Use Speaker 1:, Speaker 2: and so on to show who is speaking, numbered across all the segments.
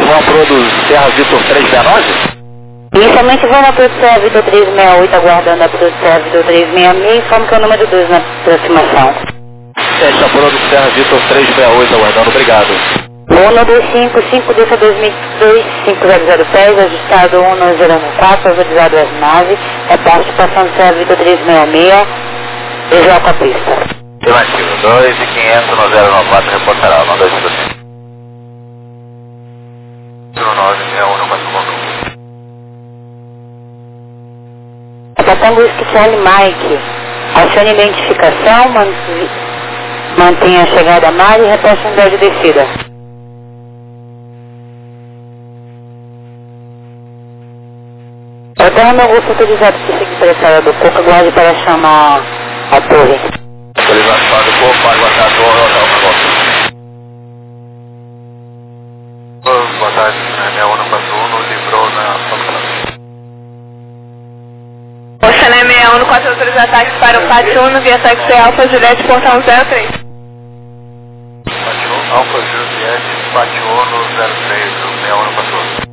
Speaker 1: Vão pro do Serra Vitor 369?
Speaker 2: Inicialmente vou na Pro do Serra Vitor 368, aguardando a Pro do Serra Vitor 366, informo que é o número 2 na aproximação.
Speaker 1: Essa Pro do Serra Vitor 368, aguardando, obrigado.
Speaker 2: 125, 5 dessa 2002, 500 pés, ajustado 1014, autorizado às 9, é participação do Serra Vitor 366, visual com a pista.
Speaker 1: Afirmativo, 2.500 no 094, reportará, 1255. 0961 no Mato.
Speaker 2: Capitão Whisky Charlie Mike, acione identificação, mantenha a chegada a mar e repasse um de descida. Hotel meu grupo autorizado para seguir pela estrada do Coco, aguarde para chamar a torre.
Speaker 1: Autorizado para o Coco, aguardar a torre, Hotel Negócio. Boa tarde, 6141, livrou na Santa.
Speaker 3: Oceané 6114, autoriza ataques para o Pátio 1, via táxi Alfa Juliette, portão 03.
Speaker 1: Pátio Alfa Juliette, Pátio 1, 03, 6114.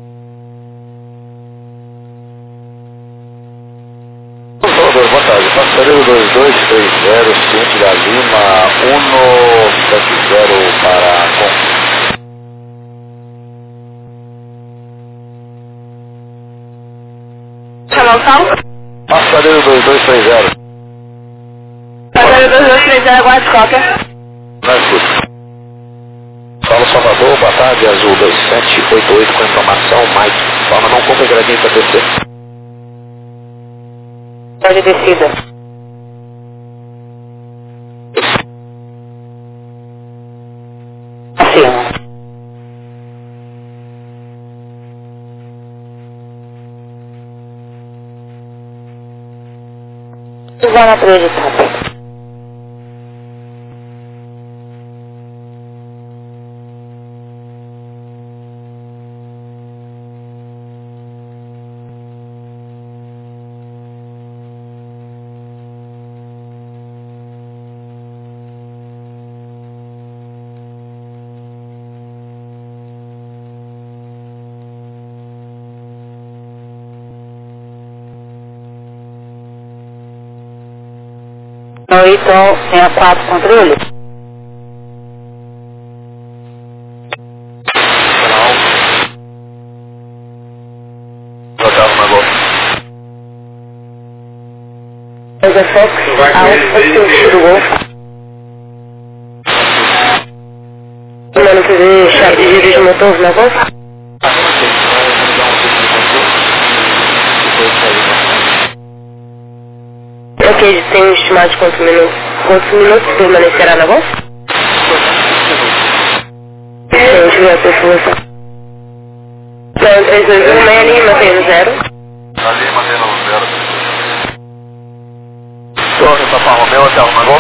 Speaker 1: Salvador, boa tarde. Passareiro 2230, ciente da Lima, 170 para Com.
Speaker 3: Chamou o salvo?
Speaker 1: Passareiro 2230.
Speaker 3: Passareiro 2230, aguarde cópia.
Speaker 1: Não escuta. Fala Salvador, boa tarde, Azul 2788 com informação, Mike. Fala, não compra gradinho para descer.
Speaker 2: De descida. Afirma. Zona projetada. Então, 64 controle.
Speaker 1: Hotel Magol.
Speaker 2: Rosa Fox, Alfa, do Golfo. Mano, quer ver chave de giro de motor na Golfo? Ok, tem um estimado de quantos minutos permanecerá na Golfo? Gente, vai ter informação. Então, 321, meia linha, mantendo 0.
Speaker 1: Ali, mantendo 0. Torre Papa Romeu, Hotel Magol.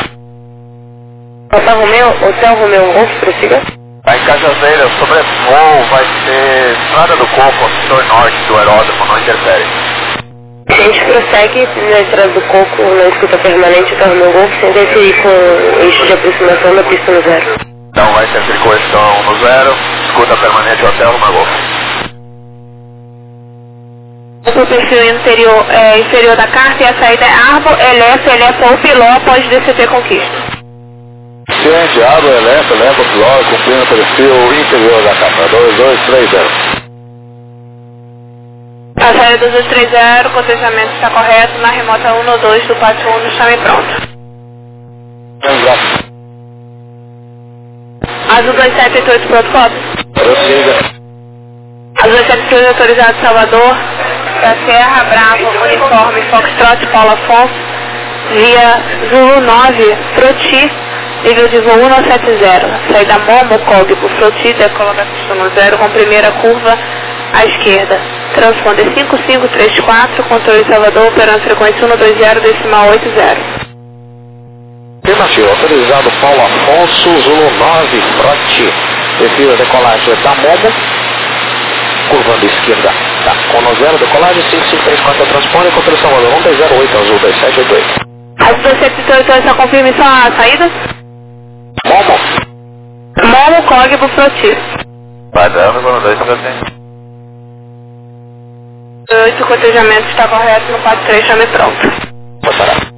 Speaker 2: Papa Romeu, Hotel Romeu, Golfo, prossiga.
Speaker 1: Aí, Cajazeiras, sobrevoo vai ser Estrada do Coco, setor norte do aeródromo, não interfere.
Speaker 2: A gente prossegue na Estrada do Coco, na escuta permanente do Romeu Golfo, sem interferir com o eixo de aproximação da pista no 0.
Speaker 1: Então vai ser circulação no 0, escuta permanente Hotel Magol.
Speaker 3: O perfil inferior da carta e a saída é Arbo, LF ou Piló após DCT Conquista.
Speaker 1: Ciente, Arbo, LF, Piló, cumprindo o perfil inferior da carta, 2230.
Speaker 3: A saída 2230, o cotejamento está correto na remota 1 ou 2 do Pátio 1 do chame pronto. Azul 2788 pronto, cópia.
Speaker 1: Prossiga.
Speaker 3: Azul 2788 autorizado Salvador, da Serra Bravo, uniforme Foxtrot Paulo Afonso, via Zulu 9, Froti, nível de voo 170. Saída Momo, código Froti, decola da pista no 0 com primeira curva à esquerda. Transponder 5534, controle Salvador, operando frequência 120, decimal 80.
Speaker 1: Afirmativo, autorizado Paulo Afonso, Zulu 9, Froti, perfil decolagem da Momo, curvando esquerda, tá, com 0, decolagem, 5534, transponder, controle Salvador, 108, Azul 2788.
Speaker 3: Azul 2788, só confirme só a saída?
Speaker 1: Momo.
Speaker 3: Momo, código Froti.
Speaker 1: Padrão, no 2, também.
Speaker 3: 8, o cotejamento está correto no 43, chame pronto.
Speaker 1: Pode parar.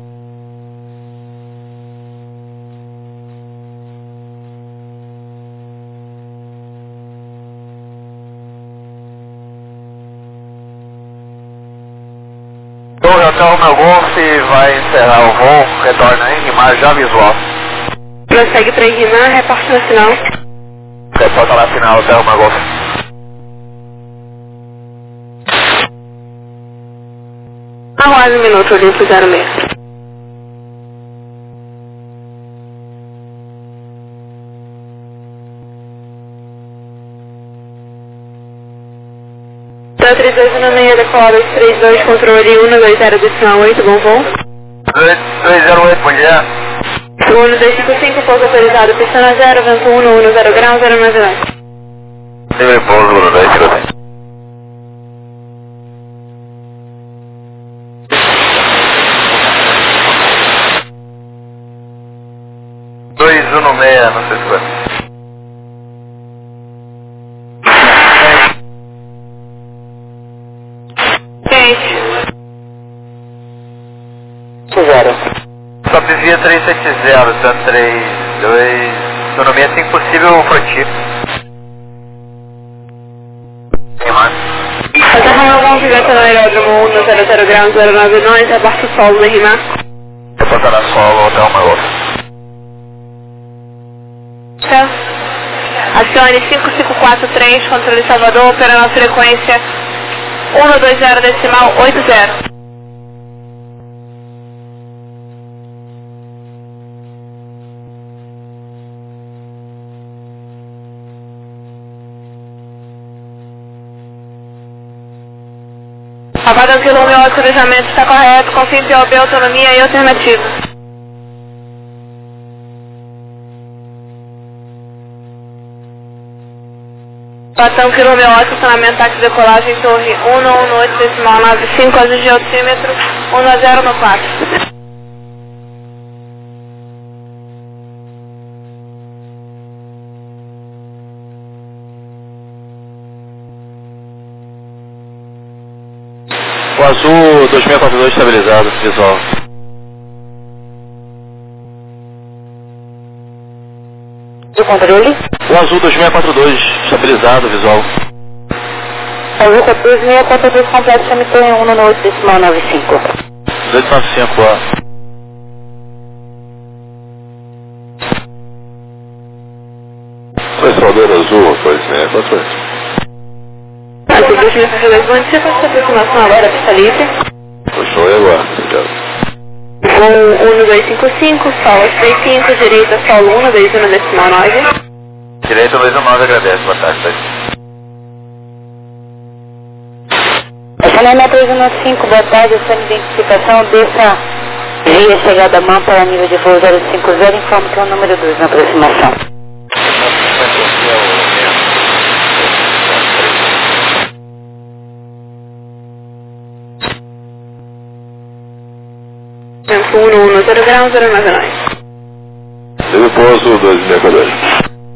Speaker 1: Hotel Romeo Golf vai encerrar o voo, retorna em Rimar já visual.
Speaker 3: Prossegue para Rimar, reporte no final.
Speaker 1: Reporta lá final, Hotel Romeo Golf.
Speaker 3: Aguarde um minuto, limpo 06. Então, 3216, decola 232, controle 120.8, bom voo.
Speaker 1: 208, bom dia.
Speaker 3: Segundo 255, pouso autorizado, pista na 0, vento 110 graus, 099.
Speaker 1: Livre pouso, 255. No 6, não sei se foi.
Speaker 3: Quente.
Speaker 1: 0. Só desvia 370, San 32, autonomia assim possível Froti.
Speaker 3: Hotel Romeo Golf, vento no aeródromo 100 graus, 099, reporte o solo no Rimar.
Speaker 1: Reporta na solo, Hotel Romeo Golf.
Speaker 3: Acione 5543, controle Salvador, operando a frequência 120.80. Aguarda o quilômetro, o autorizamento está correto, confie em POB, autonomia e alternativa. Platão quilômetro, estacionamento, táxi, decolagem, torre 118, decimal 95, ajuste de altímetro 10 no 4.
Speaker 1: O azul 2642 estabilizado, visual.
Speaker 2: Do controle?
Speaker 1: O azul 2642 estabilizado, visual.
Speaker 2: Azul 2642 completo, chame torre 118, decimal 95.
Speaker 1: 295, ó. Foi Saldanha Azul, pois é, quanto foi?
Speaker 3: Azul 2642, bom dia, passa a aproximação agora, pista livre.
Speaker 1: Puxou e agora, obrigado.
Speaker 3: Voo 1255, solo 35, direita, solo 121, decimal 9.
Speaker 1: Direito 219, agradece, boa tarde.
Speaker 2: Essa é a 315, boa tarde, essa identificação dessa via chegada à mão para nível de voo 050, informo que é o número 2 na aproximação.
Speaker 3: Vento 110 graus, 099.
Speaker 1: Teve pouso 262.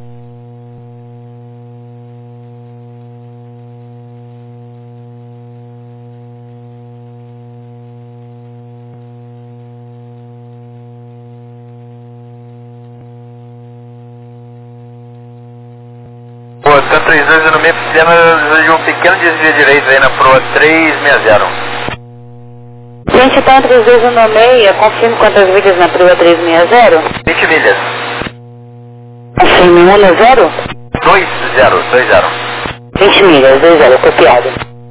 Speaker 1: Pô, Scan 32 no meio piscina de um pequeno desvio direito aí na proa 360.
Speaker 2: Gente, está entre os dois no meio, confirme quantas milhas na prova 360?
Speaker 1: 20 milhas.
Speaker 2: Confirme 1 no 0?
Speaker 1: 20.
Speaker 2: 20 milhas, 20, copiado.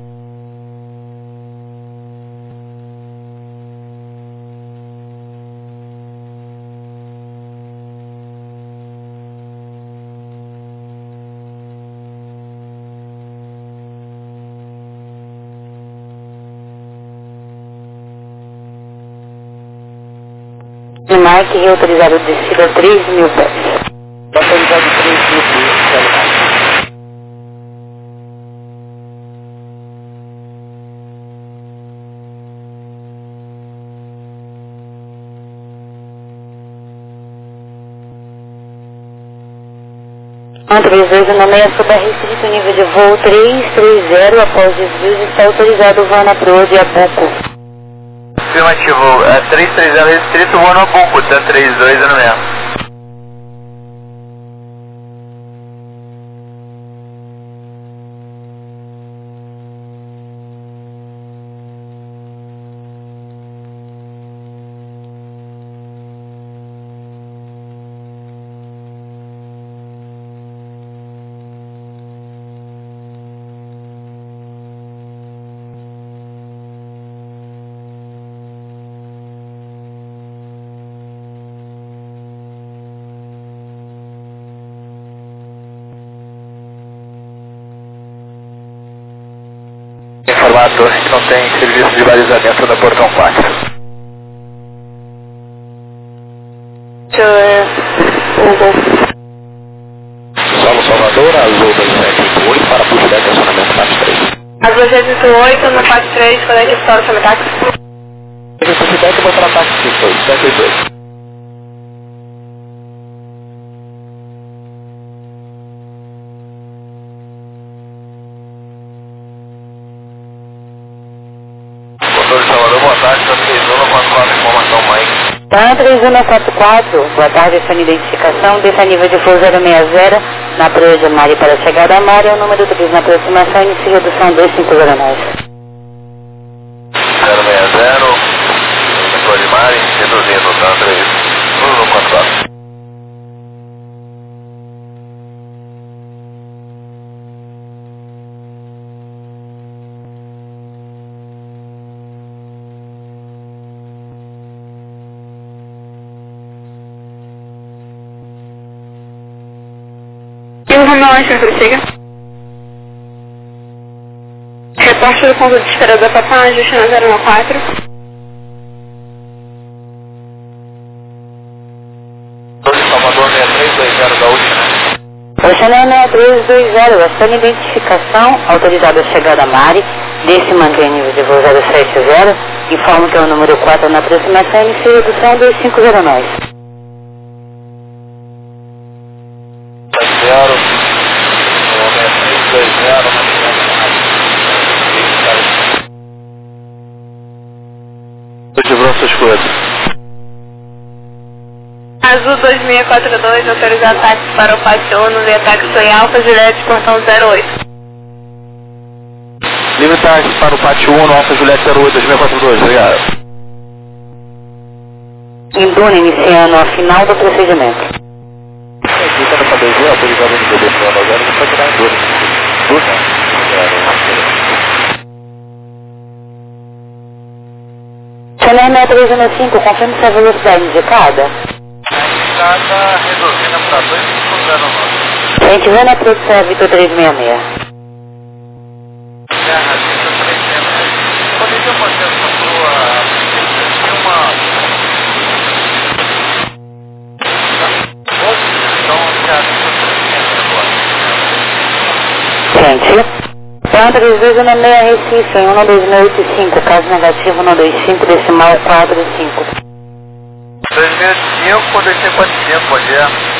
Speaker 2: E marque reautorizado de descida 3.000 pés. Autorizado 3.000 pés. 3216 sob restrito nível de voo 330 após desvios está autorizado o voo na proa de Abuco.
Speaker 1: Afirmativo, 330 restrito, voo no Abuco, tá 3206. Informado que não tem serviço de balizamento no portão 4. Solo Salvador, Azul 278 para busca de acionamento parte 3.
Speaker 3: Azul 278 no parte 3, conecta para o Samitax.
Speaker 1: Necessidade de botar a parte 5, 72. Salvador, boa tarde, da 3144, informação mãe.
Speaker 2: Tá, 3144, boa tarde, essa identificação, desse nível de voo 060, na proa de Mari para a chegada a Mari, é o número 3 na aproximação, inicia redução 2509.
Speaker 1: 060, na proa de Mari, reduzindo, tá, 3144.
Speaker 3: Prossiga. Reporte do ponto de espera da Papá, ajuste na 014.
Speaker 1: Salvador 6320 da última.
Speaker 2: Oceano 6320, essa identificação, autorizada a chegada a Mari, desse mantém nível de voo 070, informa que é o número 4 na aproximação, inicia redução 2509.
Speaker 1: 0 de Bronças Coisas.
Speaker 3: Azul 2642, autorizado táxi para o Pátio ONU, via táxi em Alfa, Juliette, portão 08.
Speaker 1: Livre táxi para o Pátio 1, Alfa Juliette 08, 2642, obrigado.
Speaker 2: Induna iniciando a final do procedimento.
Speaker 1: Aqui está no padrão, autorizado no BB para o 0, você pode tirar em Induna.
Speaker 2: Oceano 315, confirme se a velocidade indicada.
Speaker 1: Indicada, reduzindo para 2509.
Speaker 2: A gente vê na produção Vitor 366.
Speaker 1: Poderia fazer essa sua...
Speaker 2: Gente, planta 3216 Recife, em 12685, caso negativo 125, decimal 45.
Speaker 1: 2005, 2545, bom dia.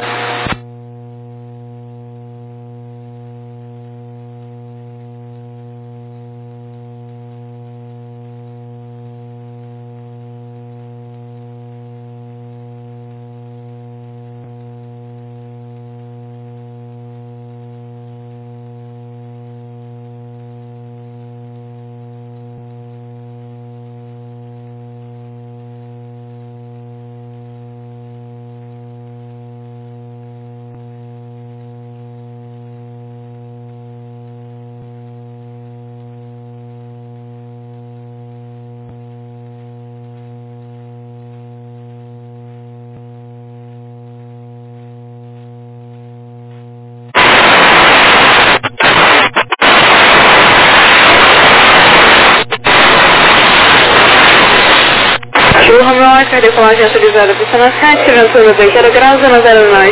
Speaker 3: Decolagem autorizada para zona 7, ventura 20 graus, zona 09.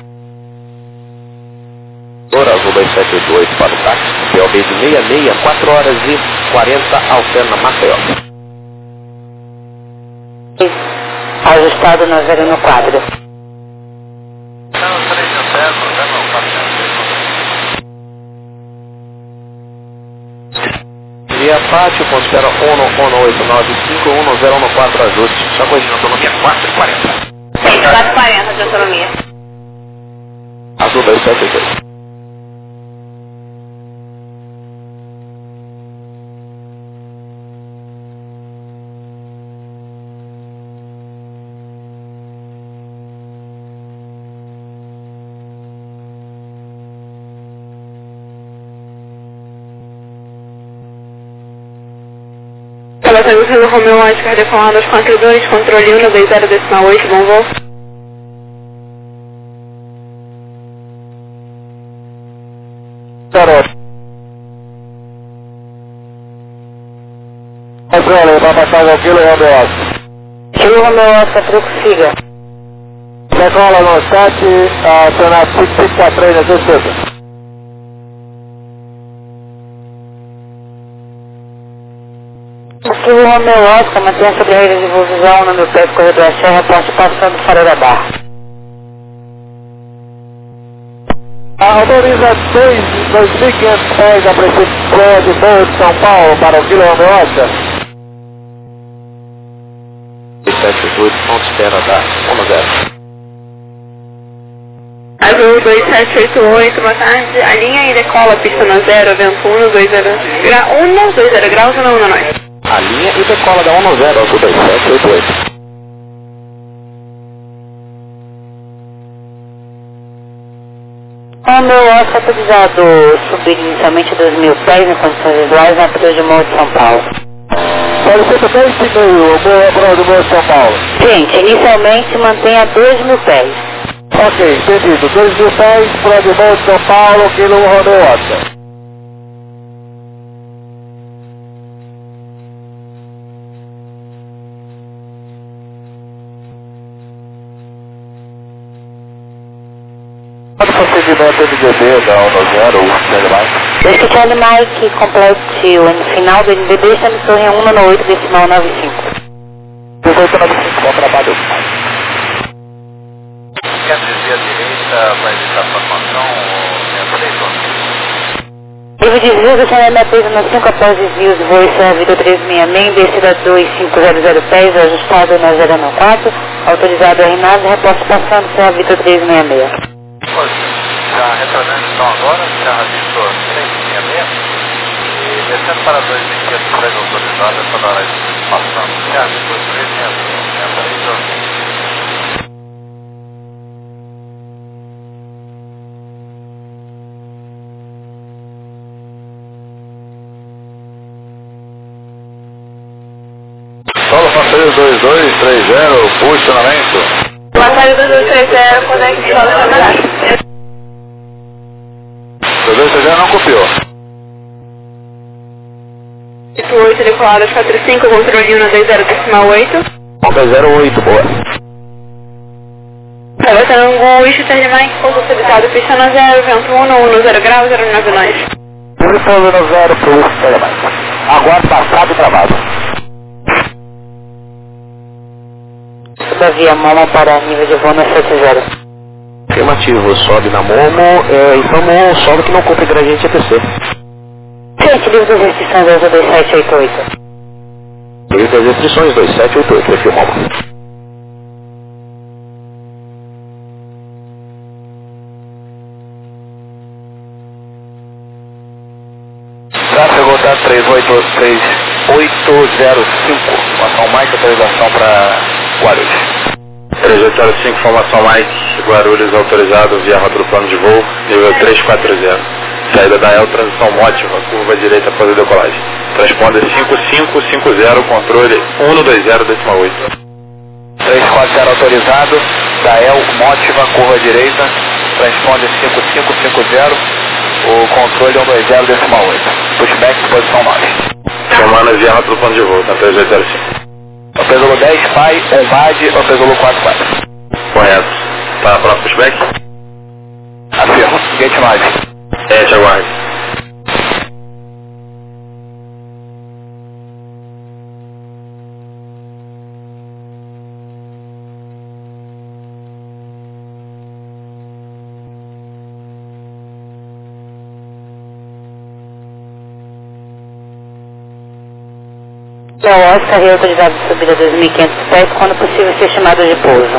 Speaker 1: Azul 272 para o táxi, POB de 66, 4 horas e 40, alterna Maceió.
Speaker 2: Ajustado no 0 no quadro.
Speaker 1: Não, 3 não, Via Pátio, ponto espera 11895, 1014 ajuste. Só corrigindo a autonomia 440.
Speaker 3: 440 de autonomia.
Speaker 1: Azul 273.
Speaker 3: Relações do Romeu Oscar decolando 242, controle 120,8, bom voo.
Speaker 1: Controle, vai passar o quilo Romeu Oscar.
Speaker 2: Kilo Romeu Oscar, truco siga.
Speaker 1: Decola no 7, acionar 543 na descida.
Speaker 2: Kilo Romeu Oscar, mantenha sobre a rede de voo visão no meu pé do corredor Serra, poste passando fora da barra.
Speaker 1: Autoriza 2.500 pés a prefeitura de Boa de São Paulo para o quilo Romeu Oscar. 278, ponto espera da 10.
Speaker 3: Azul 2788, boa tarde. A linha e decola, pista no 0, vento 20 graus ou não, não, não.
Speaker 1: A linha e decola da 10, Azul 2788.
Speaker 2: O meu Oscar autorizado subir inicialmente 2.000 pés em condições visuais na altura de Morro de São Paulo.
Speaker 1: Pode ser também esse meio, o meu do Morro de São Paulo.
Speaker 2: Gente, inicialmente mantenha 2.000 pés.
Speaker 1: Ok, entendido. 2.000 pés, para de Morro de São Paulo, quilo Romeu Oscar. Qual o procedimento NDB da 10 ou seja mais?
Speaker 2: Desde que o Mike complete o final do NDB, está no torre 198, decimal 95.
Speaker 1: 1895, bom trabalho. Quer dizer a direita para evitar formação ou
Speaker 2: Livre de desvios, o chama minha peso no 5 após desvios, voo serve do 366, descida 2500 pés, ajustado na 094, autorizado a RNAV, reposto passando, serve do 366.
Speaker 1: Já retornando então agora, já avisou 366 e descendo para 2.500 pés autorizado, essa hora passando, já avisou 366. Solo passeio 2230, posicionamento.
Speaker 3: Batalha 2230, conexão da
Speaker 1: 2230 não copiou.
Speaker 3: 8 decolada 45, controle 120,8.
Speaker 1: 08, boa.
Speaker 3: Levantando o eixo Mike, pouso autorizado, pista no 0, vento 10 graus, 099.
Speaker 1: Pouso no 0 para o Mike. Aguardo passado e travado.
Speaker 2: Da via Momo para nível de voo no 70.
Speaker 1: Afirmativo, sobe na Momo, informou solo que não cumpre gradiente ETC.
Speaker 2: Gente, livre das restrições da 2788.
Speaker 1: Livre das restrições 2788, aqui o Momo. Tráfego tá 3805, formação Mike, autorização para Guarulhos. 3805, formação Mike, Guarulhos autorizado via rota do plano de voo, nível 340. Saída da El, transição Mótiva, curva direita para a decolagem. Transponder 5550, controle 120,8. 340 autorizado, da El, Mótiva, curva direita, transponder 5550, o controle 120,8. Pushback, posição 9. Semana via rota do plano de voo, na 3805. Opesolo 10, PAI, Ombade, Opesolo 44. Correto. Tá para pushback? Afirmo. Gate 9. Te aguarde.
Speaker 2: Oscar e autorizado de subida a 2.500 pés, quando possível ser chamado de pouso.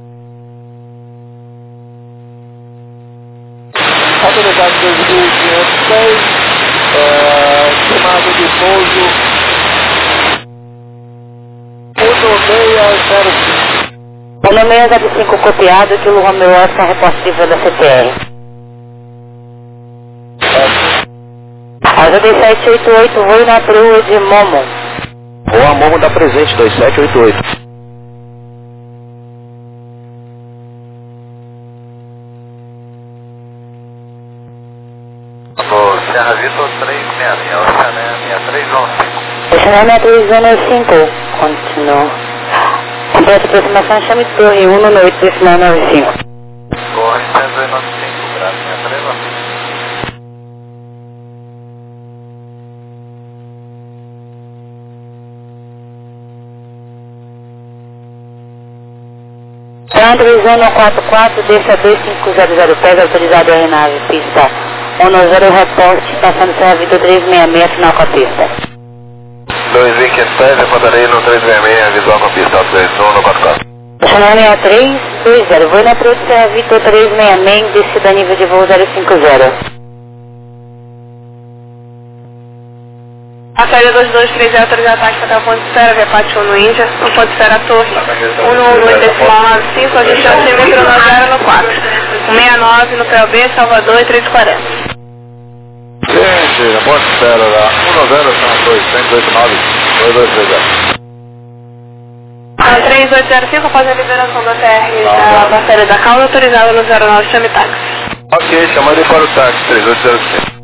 Speaker 1: Autorizado 2.500 pés, chamado de pouso 1605.
Speaker 2: 1605 copiado, Kilo Romeo Oscar, reportivo da CTR. Asa 2788, voo na perua de Momo.
Speaker 1: Boa, Momo dá presente, 2788.
Speaker 4: Serra Vitor 366, Oceané 6315.
Speaker 2: Oceané 6315, continua. Completa aproximação, chame de torre 1 no 8 decimal 95.
Speaker 4: Torre 195, graças 6315.
Speaker 2: Transvisão 44, deixa 2500 pés, autorizado a renave, pista 10, reporte, passando Serra Vitor 366, final com a pista.
Speaker 4: 2.500 pés, encontrarei no 366, visual com a pista, 21 no 44.
Speaker 2: Oceané 6320, voo na perua de Serra Vitor 366, descida nível de voo 050.
Speaker 3: A saída 2230 autorizada a tática da Ponte Esfera, via Pátio no Índia, no Ponte Esfera Torre 118 decimal 95, a gente é o cilindro no 0 no 4. 169 no PLB, Salvador e 340.
Speaker 4: Gente, na Ponte Esfera lá, 190 são 289, 2230.
Speaker 3: A 3805, após a liberação da TR da série da Calda, autorizada no 09, chame táxi.
Speaker 4: Ok, chamando para o táxi, 3805.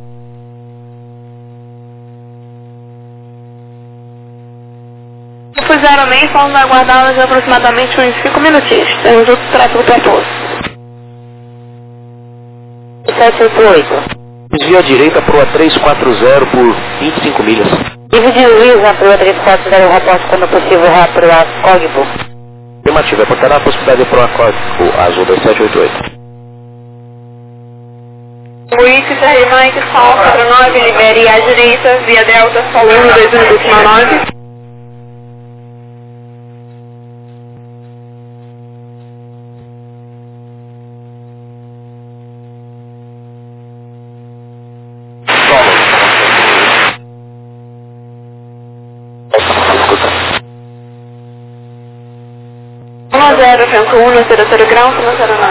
Speaker 3: Por 06, vamos aguardá-las aproximadamente uns 5 minutinhos. Temos outro tráfego para pouso.
Speaker 2: 788.
Speaker 1: Desvia à direita para o A340 por 25 milhas.
Speaker 2: Nível de Luiz na perua 340, reporte quando possível, para o Cogbo.
Speaker 1: Afirmativo, é portar a possibilidade para o Acódico Azul 2788.
Speaker 3: Wiki, Charlie Mike, Sol 49, libere à direita, via Delta, Sol 1, 21,9. Zero, Franco 1, 0 grau, 09.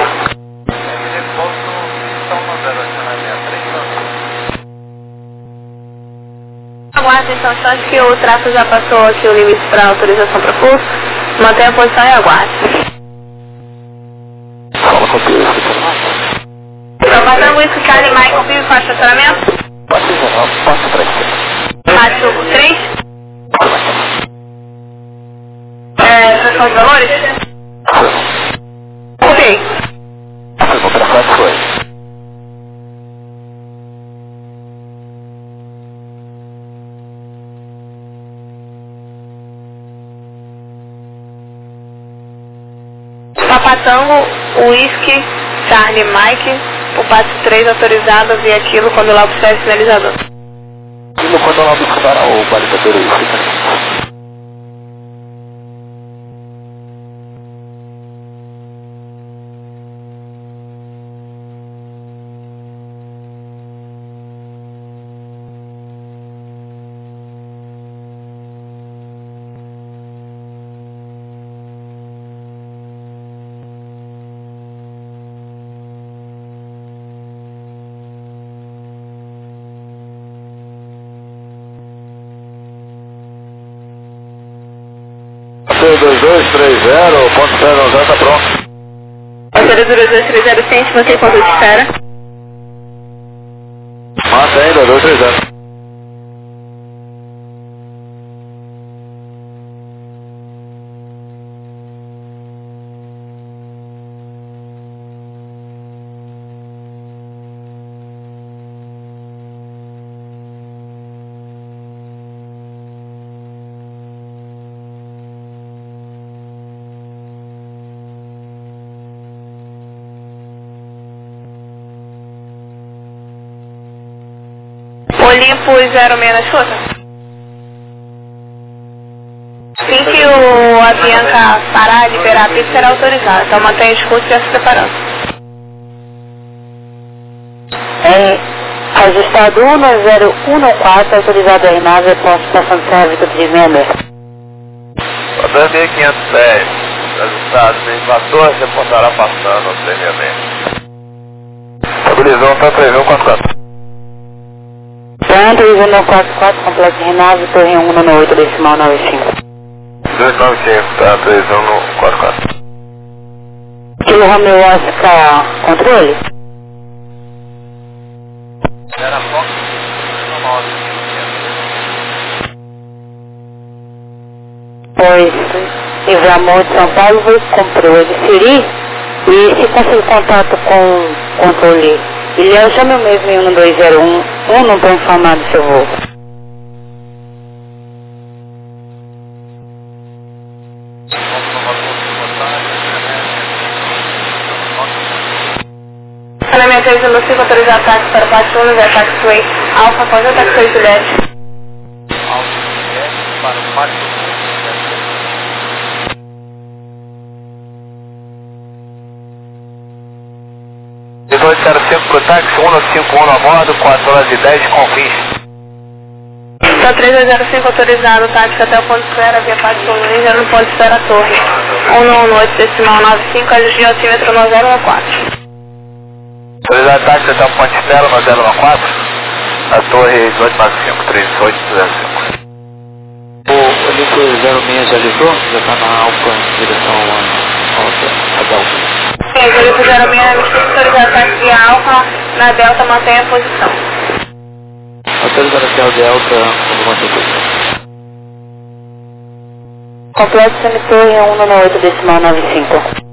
Speaker 3: Aguarde então, acho que o tráfego já passou aqui o limite para autorização para curso. Mantenha a posição e aguarde.
Speaker 1: Fala com Deus.
Speaker 3: Aguardando isso, Charlie Mike, vive para estacionamento.
Speaker 1: Passa para aqui.
Speaker 3: Pátio 3. São os valores? Ok.
Speaker 1: Vou para cá, foi.
Speaker 3: Papatango, Whisky, Charlie Mike, o pátio 3 autorizado via aquilo quando lá observa o sinalizador.
Speaker 1: Aquilo quando ela buscar o balizador aí.
Speaker 4: Passeio 2230, ponto 090, tá pronto.
Speaker 3: Passeio 2230, ciente, mantém ponto de espera.
Speaker 4: Mantém, 2230.
Speaker 3: Olimpo 06 na escuta. a Bianca parar, liberar a pista, será autorizada. Então mantenha o escudo e já se preparando.
Speaker 2: Ajustado 1014, autorizado a nave, posto passando serviço 366.
Speaker 4: Rodando 1510, ajustado 1014, reportará passando ao 366. Estabilizou, tá 3144.
Speaker 2: Então, 3144, complexo Renave, torre 198, decimal 95.
Speaker 4: 295, tá 3144.
Speaker 2: Kilo Romeo Oscar, controle?
Speaker 4: Era Fox 9.
Speaker 2: Pois, Livramor de São Paulo, vou comprou ele Siri, e se conseguir contato com o controle Ilhéu, chame o mesmo em 1201, não estou informado se eu vou.
Speaker 3: Elemento 615, autorizado táxi para parte 1, Zé Taxiway, Alfa, pode o Taxiway Juliette.
Speaker 4: Alfa Juliette para o Pátio 1805 para o táxi, 151 a bordo, 4 horas e 10 com fins.
Speaker 3: Então 3205 autorizado, táxi até o ponto de espera, via parte 1, já no ponto de espera torre. 198, decimal 95, ajuste de altímetro 9014.
Speaker 4: Autorizado táxi até o ponto de espera, 9014, a torre 1895, 3805.
Speaker 1: O Olimpo 06 já livrou? Já está na Alfa, em direção a Delta.
Speaker 3: Sim, o Olimpo 06, autorizado táxi via Alfa, na Delta mantém a posição.
Speaker 1: Autorizado até o Delta, alguma coisa.
Speaker 2: Complexo Semitorre 198, decimal 95.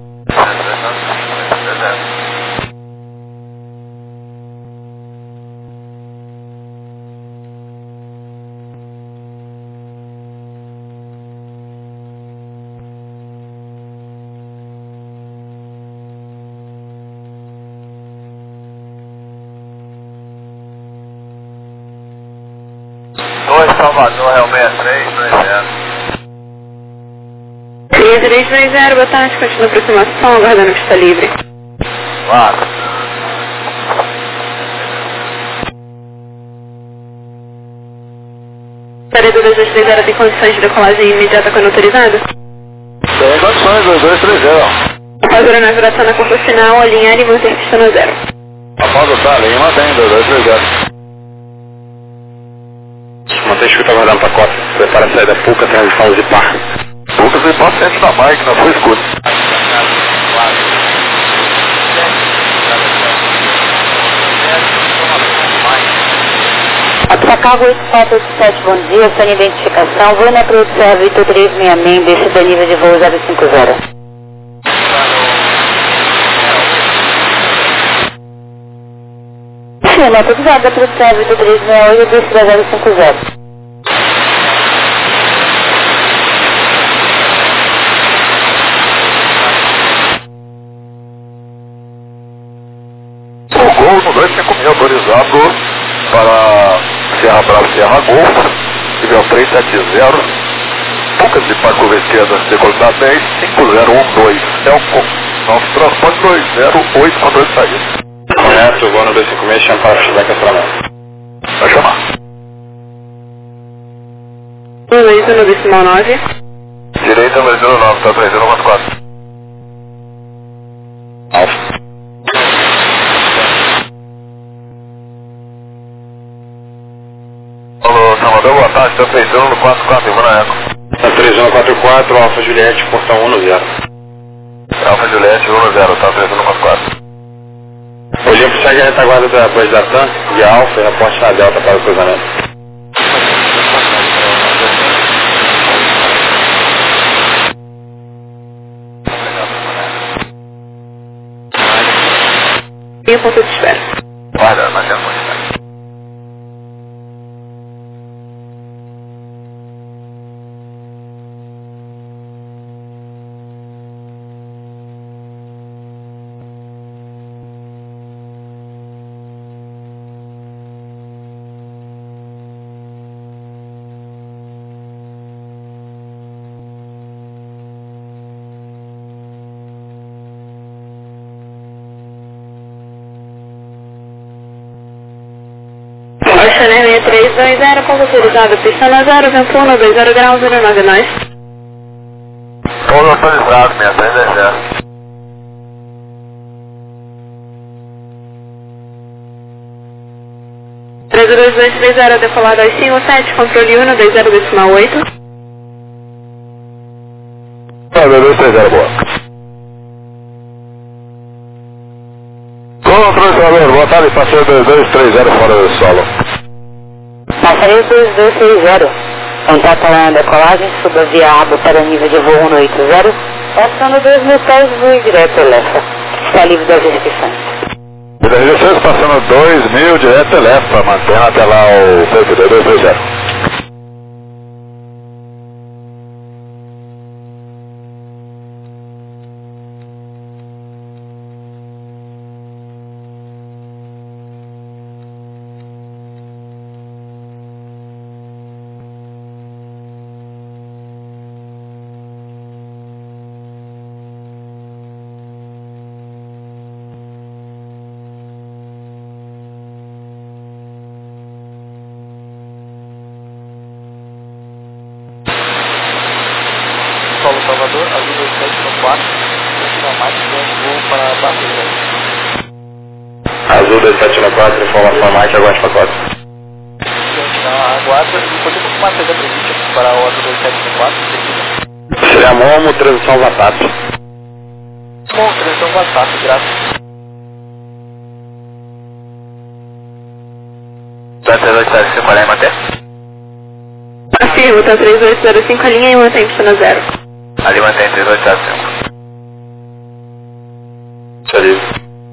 Speaker 4: Salvador, Real 6320.
Speaker 3: 6320, boa tarde, continua a aproximação, aguardando pista livre.
Speaker 4: Claro.
Speaker 3: Paredo 2230 tem condições de decolagem imediata quando autorizada?
Speaker 4: Tem condições, 2230.
Speaker 3: Após a navegação na curva final, alinhar e manter pista no zero.
Speaker 4: Após o Tallinn, mantém 2230.
Speaker 5: Mantém escuta aguardando pacote. Prepara a saída PUCA, transição Zipar.
Speaker 4: PUCA Zipar sempre na máquina, foi escudo.
Speaker 2: Atracargo 8487, bom dia, sem identificação, vou na produção Vitor 366, descida nível de voo 050. Sim, na produção da produção Vitor 368, descida 050.
Speaker 4: O Gol no 25000 autorizado para Serra Brava, Serra Golfo, nível 370, PUCA de Parque Curva Esquerda, decolidade 10, 5012, Elco, nosso transporte 208 com 2 saídas.
Speaker 5: Correto, voo no 256, chama para fechar cancelamento.
Speaker 4: Vai chamar.
Speaker 3: Luísa no decimal 9.
Speaker 4: Direita 209, tá 3014.
Speaker 5: Alfa.
Speaker 4: Alô, Salvador, boa tarde, tá 3144, vou na Eco.
Speaker 5: Tá 3144, Alfa Juliette, portão 10.
Speaker 4: Alfa Juliette 10, tá 3144.
Speaker 5: Olimpo segue a retaguarda da Band da TAM, via Alfa e reporte na Delta para o cruzamento.
Speaker 3: E o ponto de espera.
Speaker 4: Guarda, mas é muito.
Speaker 3: Oceaner 6320, pouso autorizado, pista na 0, vento 120 graus, 09 nós.
Speaker 4: Pouso autorizado, 6320.
Speaker 3: Preso 2230, decolado às 57, controle 120,8.
Speaker 4: 2230, boa. Controle Salvador, boa tarde, passeio 2230 fora do solo.
Speaker 2: Passageiro 2260, contato na decolagem, suba via aba para nível de voo 180, passando 2.000 pés, voo direto Elefa. Está livre das restrições.
Speaker 4: Vida 16, passando 2.000 direto Elefa, mantendo até lá o 2230.
Speaker 1: Solo Salvador, azul 2794, continua mais voo para Barreira.
Speaker 5: Azul 2794, informação Mike, aguarde pacote.
Speaker 1: Aguarda, e pode confirmar se é previsto para o azul 2794,
Speaker 5: Seria Momo, transição WhatsApp.
Speaker 1: Bom, transição WhatsApp, graças.
Speaker 4: 2235, ali manter?
Speaker 3: Afirmo, tá 3805, a linha e mantém pista na 0.
Speaker 4: Ali mantém 3835.
Speaker 5: Feliz.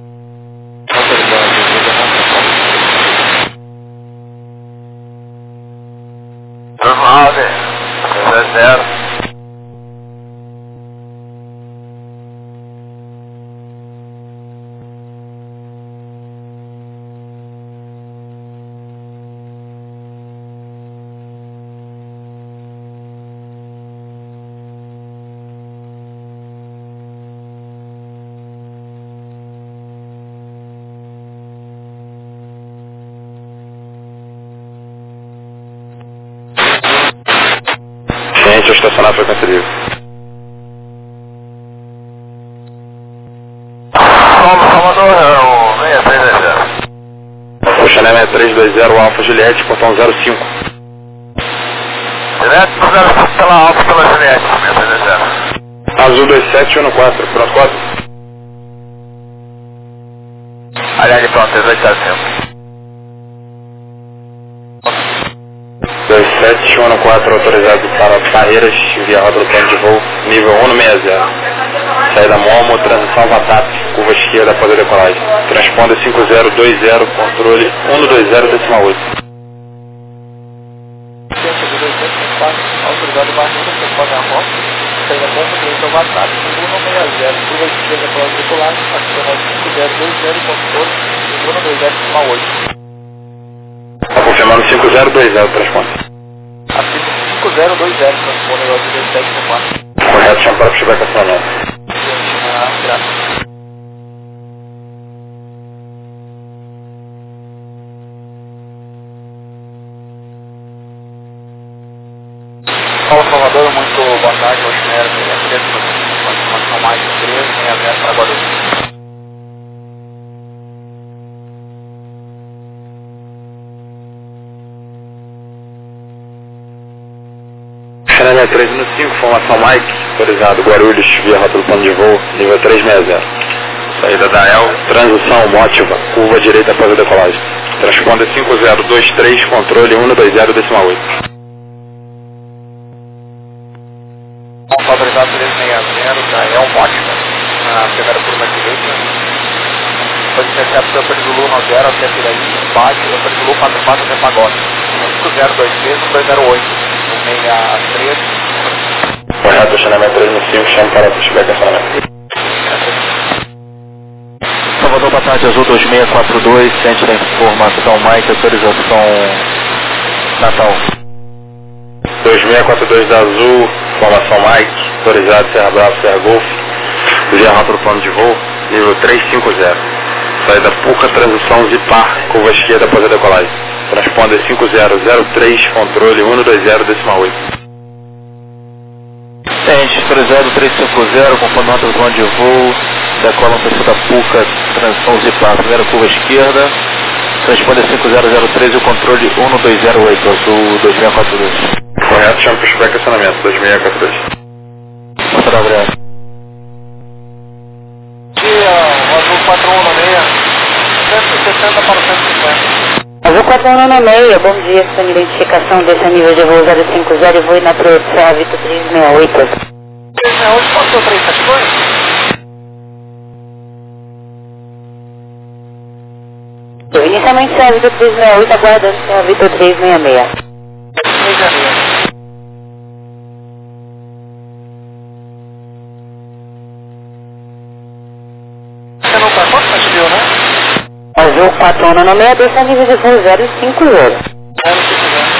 Speaker 4: Normal, né? 220.
Speaker 5: Ciente, estacionar frequência livre.
Speaker 4: Salvador, é o 6320.
Speaker 5: Oceaner 6320, Alfa Juliette, portão 05.
Speaker 4: Direto pro 05 pela Alfa pela Juliette, 6320.
Speaker 5: Azul 2714, pronto, 4.
Speaker 4: Ali pronto, 3835.
Speaker 5: 2714, autorizado para Barreiras, via roda do plano de voo, nível 160. Saída Momo, transição WhatsApp, curva esquerda após a decolagem. Transponder 5020, controle 120,8.
Speaker 1: Autorizado Barreira, transponder a rota, saída Momo, transição WhatsApp, 160, curva esquerda após a decolagem, acionando 5020, controle 120,8.
Speaker 5: Está confirmando 5020, transponder.
Speaker 1: Acima 5020, transponder ao 1794.
Speaker 5: Correto, chama para chegar com a sua nome.
Speaker 1: Graças. Paulo Salvador, muito boa tarde, Oceaner 63, informação mais 360 para Guarulhos.
Speaker 5: Oceaner 315, formação Mike, autorizado Guarulhos, via rota do plano de voo, nível 360. Saída da El, transição Mótiva, curva direita após a decolagem. Transponder 5023, controle 120,8.
Speaker 1: Autorizado 360, da El Mótica, na primeira curva direita. Pode ser captura para Zulu 90 até Piraí, baixa, para Zulu 44 até Pagode. 5023, 208. 63.
Speaker 5: Correto, Oceaner 315, chama para chegar com a sua nome.
Speaker 1: Salvador, boa tarde, Azul 2642, centro da informação Mike, autorização Natal.
Speaker 5: 2642 da Azul, formação Mike, autorizado Serra Bravo, Serra Golf, via rota do plano de voo, nível 350. Saída Puca, transição Zipar, curva esquerda após a decolagem. Transponder 5003, controle 120,8.
Speaker 1: Tente, autorizado 350, conforme nota do de voo, decola um pessoa da PUCA, transição Zipar, primeira curva esquerda, transponder 5003 e o controle 1208, azul 2642.
Speaker 5: Correto, chama pushback acionamento 2642.
Speaker 1: Muito obrigado.
Speaker 4: Dia, azul 416, 160 para 150.
Speaker 2: Azul 4196, bom dia, sua identificação desse nível de voo 050 e voo na Serra Vitor 368.
Speaker 4: 368 passou 372?
Speaker 2: Inicialmente Serra Vitor 368, aguardando Serra Vitor 366.
Speaker 4: 366. Você não tá quanto você viu, né?
Speaker 2: Azul 4196, desse nível de voo 050.
Speaker 4: 050.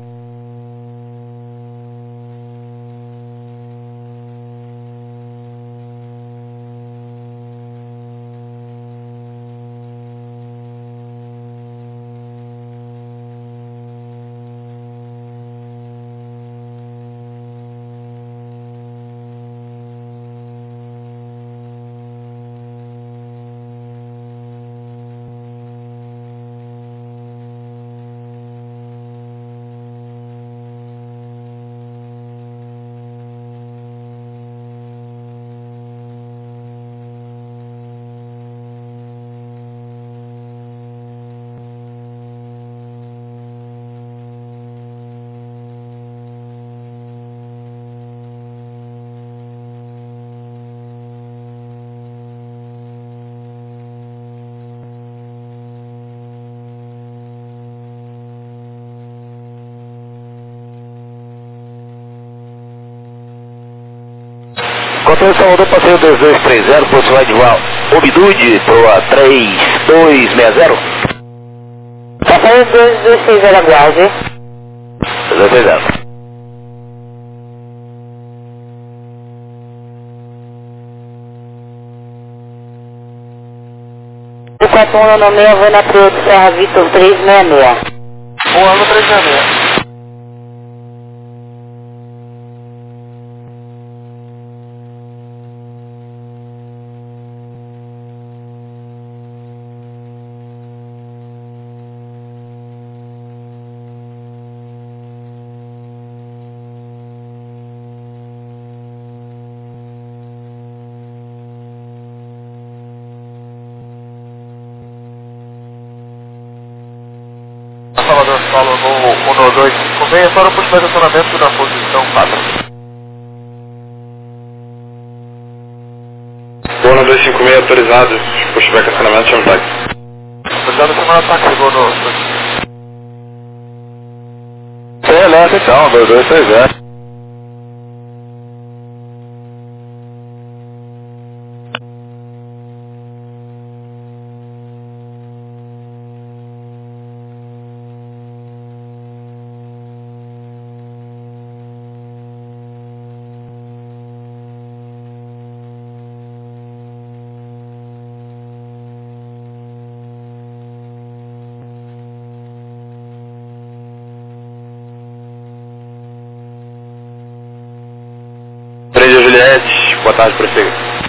Speaker 1: Controle Salvador, passeio 2230, posição de voo Obdude, proa 3260.
Speaker 2: Passeio 2260, aguarde.
Speaker 1: 2260.
Speaker 2: O 4196, voo na Serra Vitor 366.
Speaker 4: Voando 366. Salvador Solo no 1256 para o puxback acionamento na posição 4.
Speaker 5: Voo no 256 autorizado, pushback acionamento, chama táxi.
Speaker 4: Autorizado semana táxi, voo no...
Speaker 1: Excelente, então, 2230.
Speaker 5: Juliette, boa tarde, prossiga.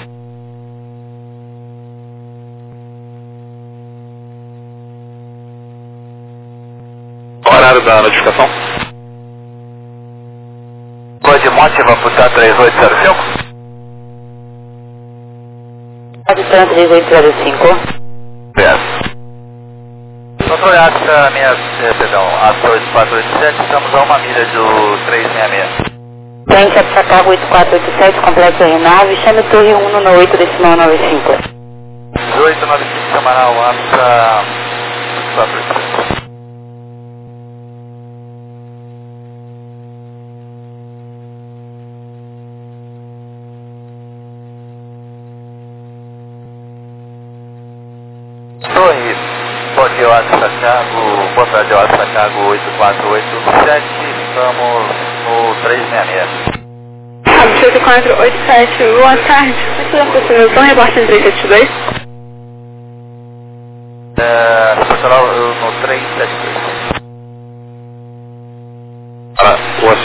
Speaker 5: Horário da notificação?
Speaker 1: Código Mótiva, puxar 3805.
Speaker 2: Adiciona 3805.
Speaker 1: Controle AXA, AXA 8487, estamos a 1 milha do 366.
Speaker 2: Frente a Chicago 8487, complexo Renave, chame Torre 1 no 8 decimal 95.
Speaker 1: 1895, semanal, AXA 8487. Torre, bom dia, AXA Chicago, boa tarde, AXA Chicago 8487, estamos no 366.
Speaker 3: 8487, boa tarde. Essa é a aproximação, repórter 372.
Speaker 1: Profissional no 373.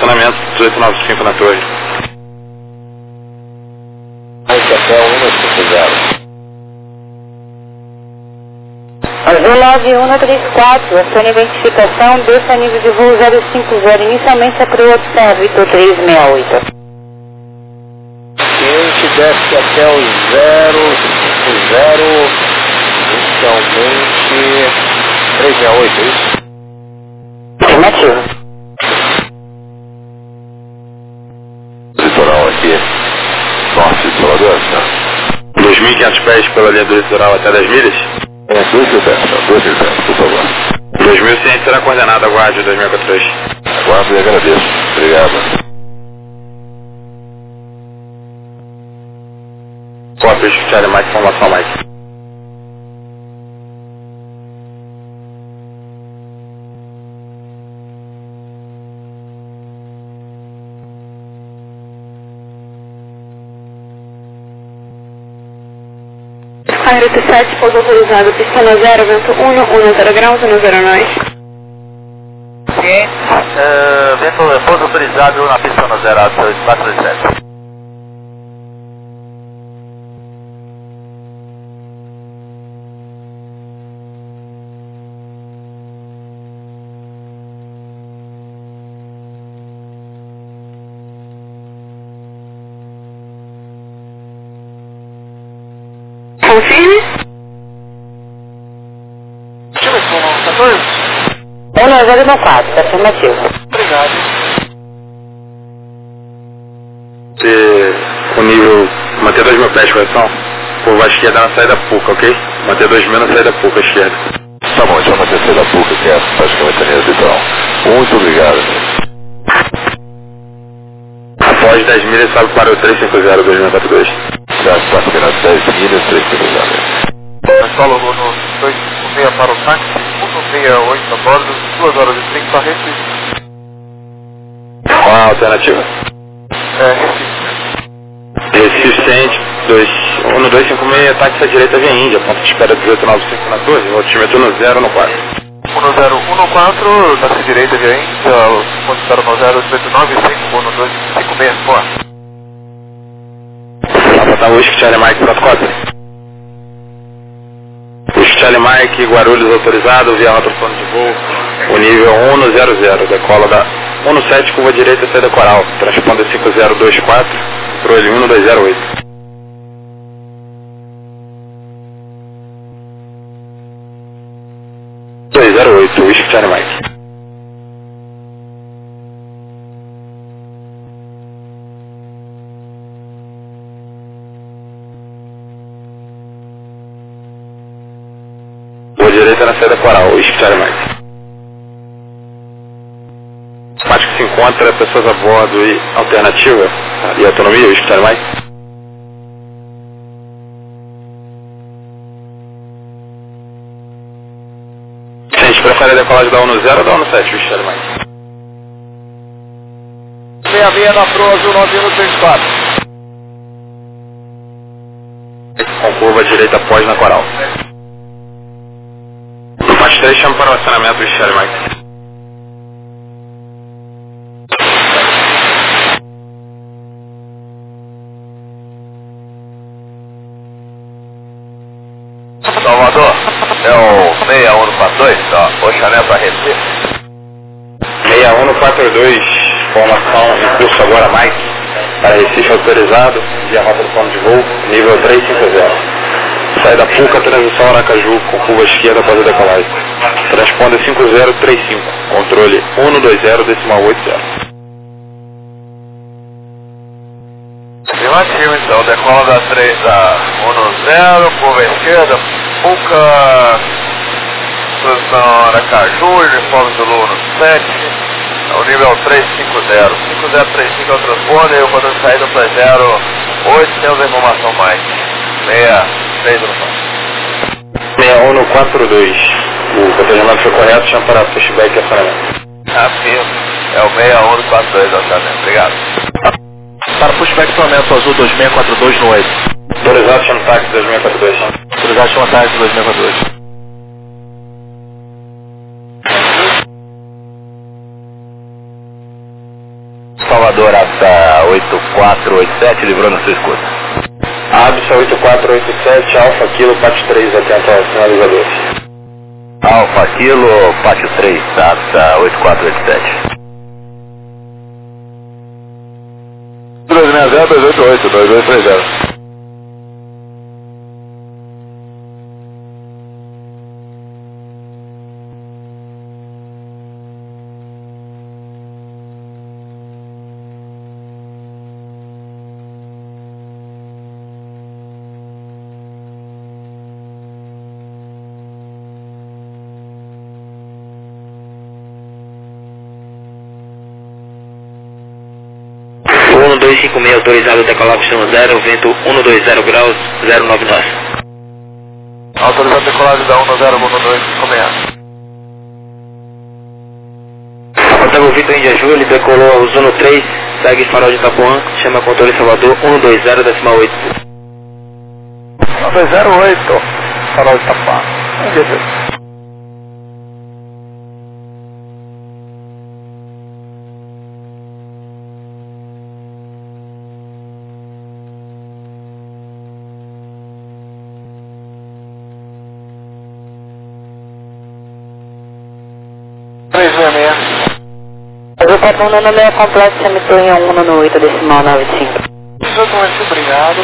Speaker 5: acionamento 1895 na torre.
Speaker 1: Até 150.
Speaker 2: Azul 9134, a sua identificação, desça nível de voo 050, inicialmente é para o Hotel Vitor 368.
Speaker 1: Cliente desce até o 050, inicialmente 368, é isso?
Speaker 2: Afirmativo.
Speaker 4: Litoral aqui, norte de Salvador, né?
Speaker 5: 2.500 pés pela linha do litoral até 10 milhas?
Speaker 4: 2.000 pés, por favor.
Speaker 5: 2.100 será coordenada, aguarde 2042.
Speaker 4: Aguardo e agradeço. Obrigado.
Speaker 5: Cópia, Charlie Mike, formação Mike.
Speaker 3: Aero 87, pouso autorizado, pista no 0, vento 1, 10 graus, 10 nós.
Speaker 1: Sim, vento pouso autorizado na pista no 0, 437.
Speaker 3: Confirme.
Speaker 2: 1004, afirmativo.
Speaker 1: Obrigado.
Speaker 5: O nível, manter 2.000 pés, correção? Curva à esquerda na saída PUCA, ok? Manter 2.000 na saída PUCA, esquerda.
Speaker 4: Tá bom, já manter a saída PUCA, que é praticamente a linha litoral. Muito obrigado.
Speaker 5: Após 10 milhas, sobe para o 350, 2042.
Speaker 4: Já está combinado 10 milhas, 350.
Speaker 1: Solo no 256 para o táxi, 168 a bordo, 2 horas e 30 Recife.
Speaker 5: Qual a alternativa? Recife Centro, 1256, táxi à direita via Índia, ponto de espera 1895 na torre, altímetro no 0 no 4.
Speaker 1: 1014, táxi direita via Índia, ponto de espera no 0895, no 256, boa.
Speaker 5: Tá Whisky Charlie Mike, protocolo. Whisky Charlie Mike, Guarulhos autorizado, via rota do plano de voo, o nível 100, decola da 17, curva direita, saída coral, transponder 5024, controle 1208. Whisky Charlie Mike. Rua direita na saída coral, Whisky Charlie Mike. Mas que se encontra pessoas a bordo e alternativa e autonomia, Whisky Charlie Mike. A gente prefere a decolagem da 10 ou da 17, Whisky Charlie Mike.
Speaker 1: 66 na proa, Azul 9134.
Speaker 5: Com curva direita após na coral. No mais 3 chama para o acionamento, Whisky Charlie Mike.
Speaker 1: Salvador, é o 6142, tá? Oxané para Recife.
Speaker 5: 6142, formação em curso agora Mike, para Recife autorizado, via rota do plano de voo, nível 350. Saída PUCA, transição Aracaju, com curva esquerda após a decolagem. Transponder 5035, controle 120,80.
Speaker 1: Afirmativo, então, decola da 3 da 10, curva esquerda, PUCA, transição Aracaju, uniforme do Lula 7, o nível 350. 5035 é o transponder, eu vou dar saída para 08, temos a informação mais. 63 no
Speaker 5: 6142, o protegimento foi correto, chama para pushback e acionamento.
Speaker 1: Afirmo, é o 6142, Oxané, obrigado. Para pushback acionamento Azul 2642 no 8.
Speaker 5: Autorizado, chama táxi 2642.
Speaker 1: Autorizado, chama táxi 2642. Salvador, ABSA 8487, livrando a sua escuta.
Speaker 5: ABSA 8487, Alfa Kilo, Pátio 3, atento aos sinalizadores.
Speaker 1: Alfa Kilo, Pátio 3, ABSA 8487.
Speaker 4: 260-288-2230.
Speaker 1: Uno 256 autorizado decolar pistão 0, vento 120 graus, 09 nós.
Speaker 4: Autorizado decolagem da 101256.
Speaker 1: Otávio Vitor Índia Ju, ele decolou ao Zuno 3, segue farol de Itapuã, chama controle Salvador 120,8.
Speaker 4: 208, farol de Itapuã. Índia Ju.
Speaker 2: O patrão no número completo CMT 1 no 8 decimal 95.
Speaker 4: Exatamente, obrigado.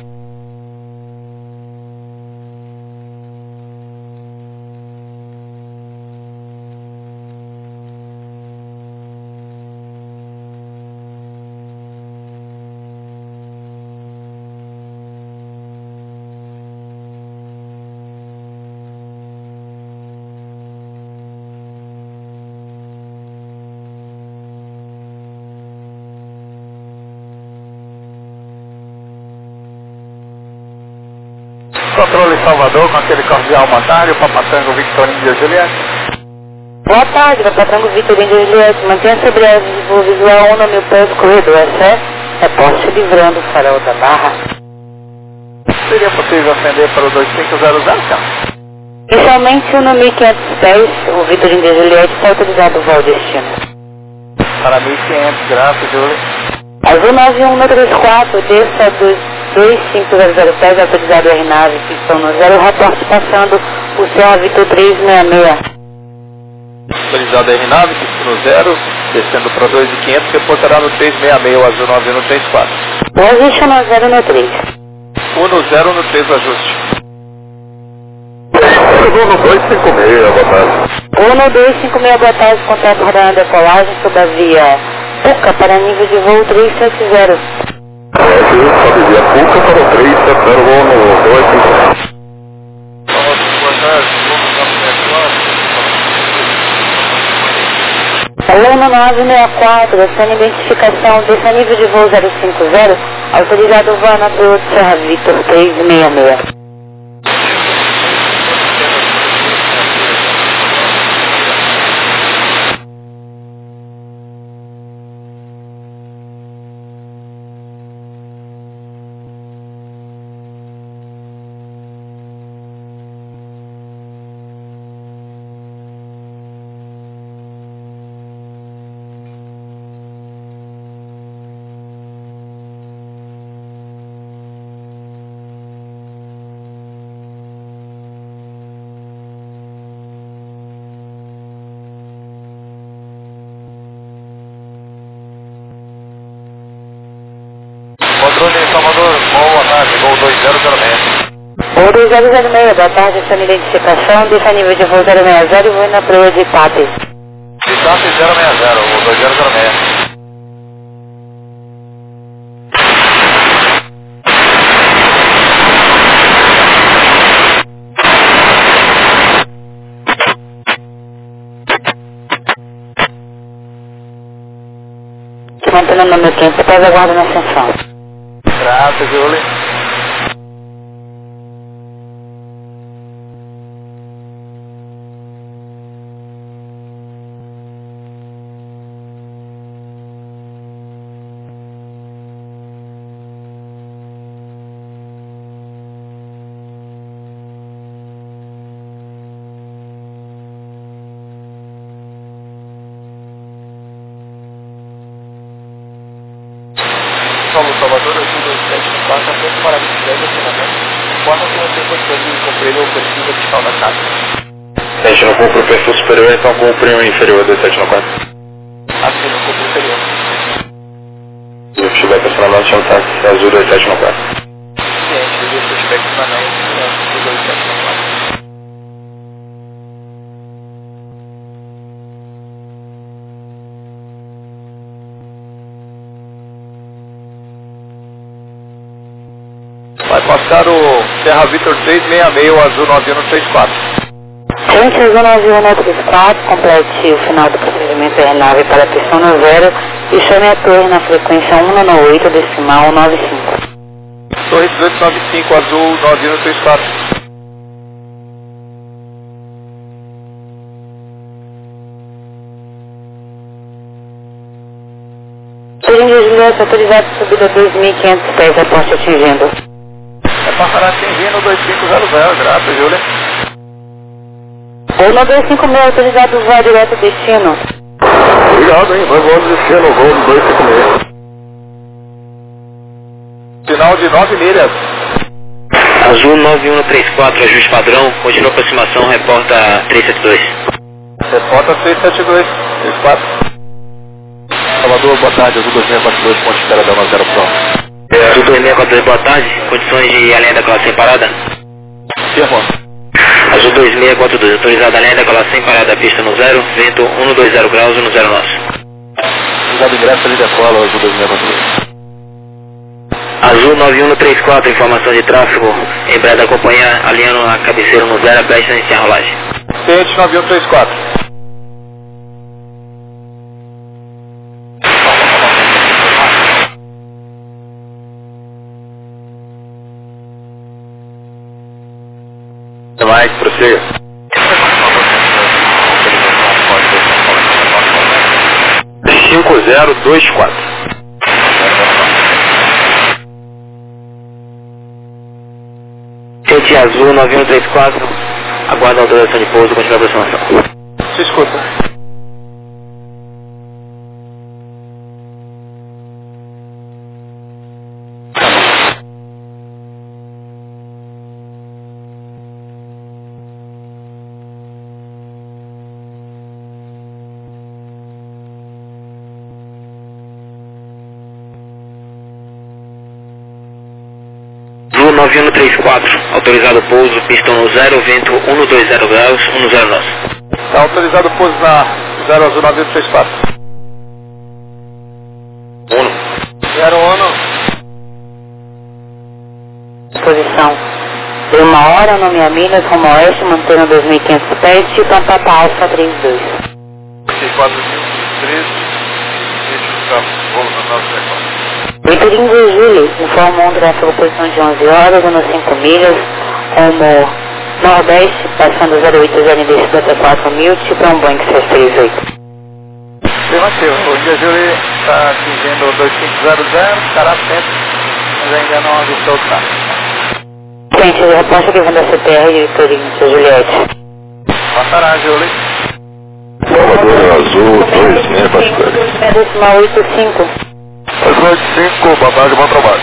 Speaker 4: Controle Salvador, com aquele cordial mandário, Papatango Victorinho de Juliette.
Speaker 2: Boa tarde, patrão Vitorino de Juliette. Mantenha sobre a visual 1 mil pés corredor excesso. Reposte livrando o farol da barra.
Speaker 4: Seria possível acender para o 2500, cara?
Speaker 2: Inicialmente 1.500 pés, o Vitorino de Juliette está autorizado o voo destino.
Speaker 4: Para 1500, graças, Júlio.
Speaker 2: Azul 9134, desça dos 2500 pés, autorizado R9, pistão no 0, reporte passando o Serra Vitor 366.
Speaker 4: Autorizado R9, no 0, descendo para 2500, reportará no 366, o Azul 9134.
Speaker 2: Position no 0 no 3.
Speaker 4: 1 no 0, no 3, ajuste. Azul no 256, boa tarde.
Speaker 2: 1 no 256, boa tarde, contato rodando decolagem sobre a via PUCA para nível de voo 370.
Speaker 4: Sobe via PUCA para o 370, voo no 256. Boa tarde,
Speaker 2: Aluno 964, descendo identificação, descendo nível de voo 050, autorizado voo na Toyota Serra Vitor 366.
Speaker 4: Controle Salvador, boa tarde, voo 2006.
Speaker 2: Voo 2006, boa tarde, descendo identificação, descendo nível de voo 060 e voo na proa de Itape.
Speaker 4: Itape 060, voo 2006.
Speaker 2: Mantendo o número 15, depois aguardo na ascensão.
Speaker 4: Graças, Júlio.
Speaker 1: forma que você consegue cumprir o perfil fiscal da casa.
Speaker 5: A gente não cumpre o perfil superior, então cumpre o inferior do 794.
Speaker 1: Assim, não cumpre o inferior.
Speaker 5: E o feedback personal chama táxi azul 2794.
Speaker 1: Ciente, e o feedback permanente do 2794. Vai passar o Serra Vitor 666, o azul 9134.
Speaker 2: Gente, azul 9134, complete o final do procedimento R9 para a pista no 0 e chame a torre na frequência 198, decimal 95.
Speaker 1: Torre 1895, azul 9134.
Speaker 2: Turim de Juliette, autorizado subida 2.500 pés, aposte atingindo.
Speaker 1: Passará atingindo 2500, graças, Júlia.
Speaker 2: Voo 256, autorizado voar direto destino.
Speaker 4: Obrigado, hein? Vai voando destino, voo 256.
Speaker 1: Sinal de 9 milhas.
Speaker 6: Azul 9134, ajuste padrão, continua aproximação, reporta 372.
Speaker 1: Reporta 372, 34.
Speaker 4: Salvador, boa tarde, azul 2642, ponto de espera da 90 Pro.
Speaker 6: Azul 2642, boa tarde, condições de além da classe sem parada.
Speaker 1: Firma.
Speaker 6: Azul 2642, autorizado além da classe sem parada, pista no 0, vento 120 graus, 10 nosso.
Speaker 4: Obrigado, ingresso ali da cola, azul 2642.
Speaker 6: Azul 9134, informação de tráfego, Embraer da companhia, alinhando a cabeceira no 0, prestes a iniciar a rolagem.
Speaker 1: Ciente 9134.
Speaker 5: Mike, prossiga. (5024)
Speaker 6: Gente azul 9134, aguarda a autorização de pouso, continua a aproximação.
Speaker 1: Se escuta.
Speaker 6: Azul 9134, autorizado pouso, pistão no 0, vento 120 graus, 10 nosso.
Speaker 1: Está autorizado o pouso na 0 azul 9134. 0 ONU.
Speaker 2: Posição de 1 hora, nome a Minas, rumo oeste, mantendo 2.500 pés, Titã Papa Alfa 32.
Speaker 4: 4013, voo no nosso recorde.
Speaker 2: Turim de Júlio, informa um tráfego posição de 11 horas, no 5 milhas, rumo nordeste, passando 080 em descida até 4.000, Titã Boeing 738.
Speaker 1: Afirmativo. O dia Júlio está atingindo 2500, estará atento, mas ainda não avistou o tráfego.
Speaker 2: Gente, reposta que vem da CPR de Turim de Juliette.
Speaker 1: Passará, Júlio.
Speaker 4: Salvador, azul 2642.
Speaker 2: Decimal 85.
Speaker 4: Azul 85, boa tarde, bom trabalho.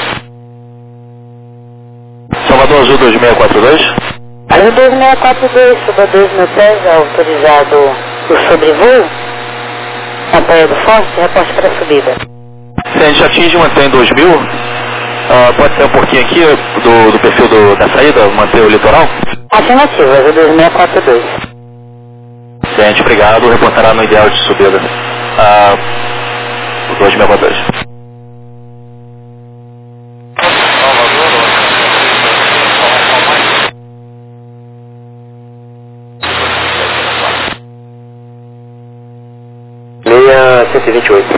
Speaker 4: Salvador, azul 2642.
Speaker 2: Azul 2642, suba 2.000 pés, autorizado o sobrevoo. Apoio do Forte, reposta para a subida.
Speaker 4: Se a gente atinge mantém 2000, pode ser um pouquinho aqui do perfil da saída, manter o litoral?
Speaker 2: Afirmativo, azul 2642.
Speaker 4: Gente, obrigado, reportará no ideal de subida. 2642.
Speaker 6: Meia 128.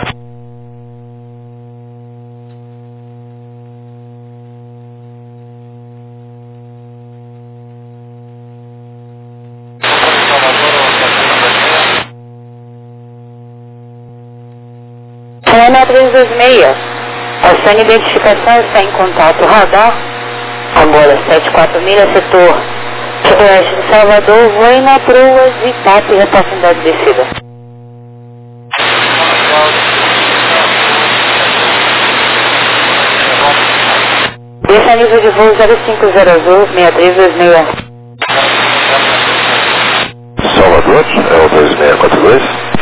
Speaker 2: Ana 326, a sua identificação está em contato radar, agora 74 milhas, setor oeste de Salvador, voe na Pruas e TAP, reportagem de descida. Desça nível de voo 050 azul, 6326.
Speaker 4: Salvador, é o 2642.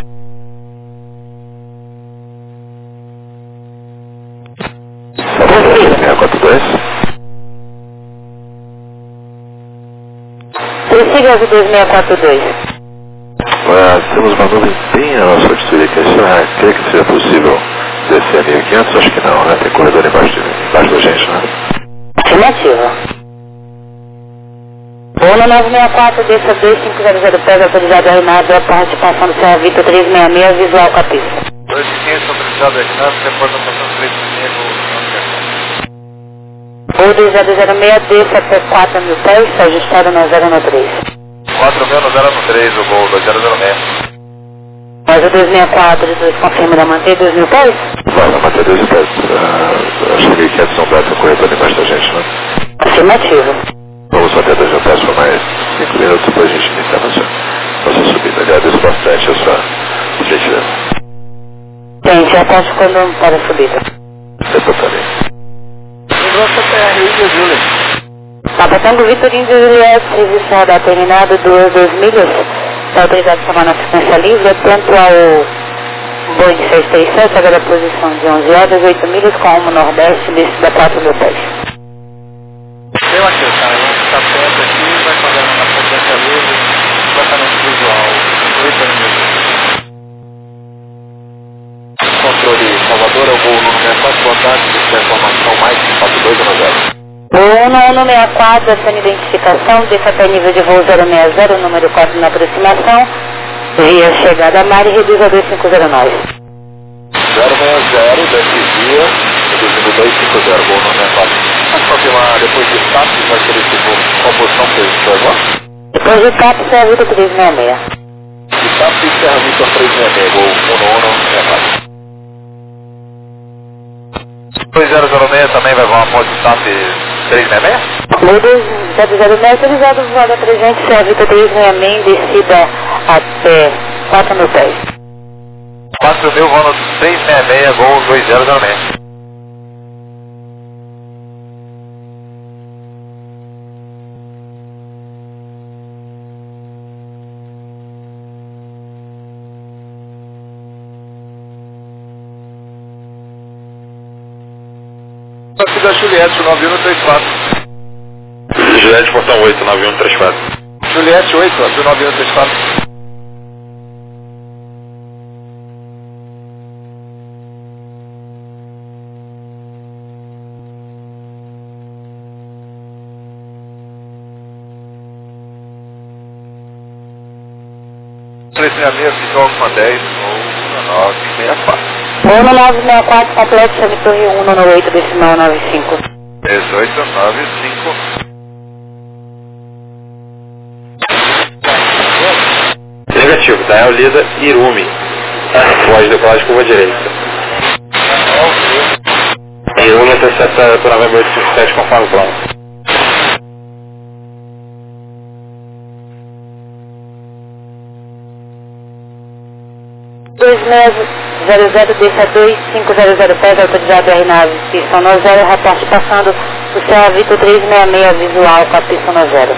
Speaker 4: Salvador, 2642.
Speaker 2: Prossiga azul 2642.
Speaker 4: Temos uma nuvem bem na nossa altitude aqui. Você crê que seja possível descer a 1500? Acho que não, né? Tem corredor embaixo da gente, né?
Speaker 2: Afirmativa. Bono 964, desça 2500 pés, autorizado a Reinado, a participação do Serra Vitor 366, visual com a pista.
Speaker 4: 2500, autorizado a Reinado, reporta a passão 366,
Speaker 2: Voo 2006, desça até 4.000 pés, ajustado na 013.
Speaker 4: 4.000 no 013, o voo 2006.
Speaker 2: Mas o 264, confirma da manter 2.000 pés?
Speaker 4: Vai, vai manter 2.000 pés. Acho que 1.500 não dá para corredor embaixo da gente, né?
Speaker 2: Afirmativo.
Speaker 4: Vamos manter 2.000 pés por mais 5 minutos, depois a gente inicia nossa subida. Agradeço bastante a sua gentileza.
Speaker 2: Tem, já está ficando para a subida.
Speaker 4: Exatamente.
Speaker 1: Nossa TR, Júlia.
Speaker 2: Papa Tango Vitorino de Juliette, serviço radar terminado, 2 milhas. Está autorizado a chamar na frequência livre, atento ao Boeing 637, agora a posição de 11 horas, 8 milhas com rumo nordeste, descida 4.000 pés.
Speaker 1: Eu aqui, cara, vamos ficar perto aqui, vai fazendo na frequência livre, vai estar no visual. 8 milhas. Controle Salvador, eu vou no 64, boa tarde, se tiver informação mais, 4290.
Speaker 2: O 1164, essa identificação, desça até nível de voo 060, número 4 na aproximação, via chegada a mar e reduz a 2509.
Speaker 4: 060, desce via, reduzindo 250, voo no 64. Pode confirmar depois de TAP, vai ser esse voo, qual posição que você vai lá?
Speaker 2: Depois de TAP, Serra Vitor 366.
Speaker 4: De TAP, Serra Vitor 366, voo 1164. 2006 também vai voar após o TAP 366?
Speaker 2: Voo 010 autorizado voar da 300, Serra Vitor 366, descida até 4.000 pés.
Speaker 4: 4.000 voo no 366, voo 2006. Aqui da Juliette, 9134. Juliette, portão 8, 9134. Juliette 8, 9134. Treinamento de Dogma 10 ou 964.
Speaker 2: Bono 964, complexo Vitor Rio 1 no 8, decimal 95.
Speaker 4: 1895. Negativo, tá? É o Lida Irumi. Voz do código curva direita. Irumi intercepta para Novembro 857 conforme o plano.
Speaker 2: 2600, desça 2500 pés, autorizado R9, pista no 0, reporte passando o Serra Vitor 366, visual com a pista no 0.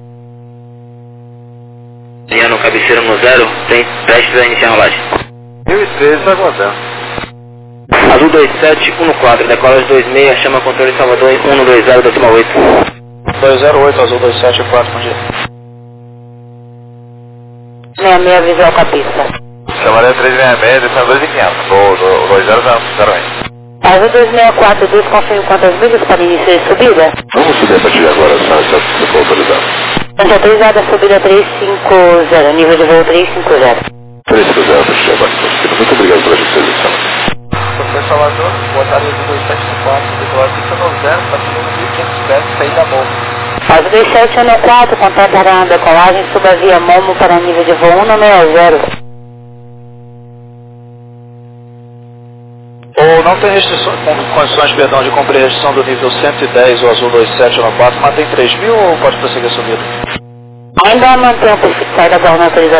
Speaker 6: No cabeceiro no 0, tem prestes a iniciar a rolagem.
Speaker 4: 1013, aguardando.
Speaker 6: Azul 2714, decola 26, chama controle Salvador 120, decimal 8.
Speaker 1: 208, Azul 274, bom dia.
Speaker 2: 66, visual com a pista.
Speaker 4: Chamaré 366, descendo 2500. Do 2001.
Speaker 2: Azul 264, confirme quantas milhas para início de subida?
Speaker 4: Vamos subir a partir de agora, se for autorizado.
Speaker 2: Gente autorizada a subida 350, nível de voo 350.
Speaker 4: 350 a partir de agora. Muito obrigado pela disposição.
Speaker 1: Professor Salvador, boa tarde, Azul 2714, decolar pista no 0, está subindo 1.500 pés, saída Momo.
Speaker 2: Azul 2714, contato a decolagem, suba via Momo para nível de voo 160.
Speaker 1: Ou não tem restrições, condições, perdão, de cumprir a restrição do nível 110, o Azul 2714, mantém 3.000 ou pode prosseguir a subida?
Speaker 2: Ainda mantém o perfil de saída da autorização.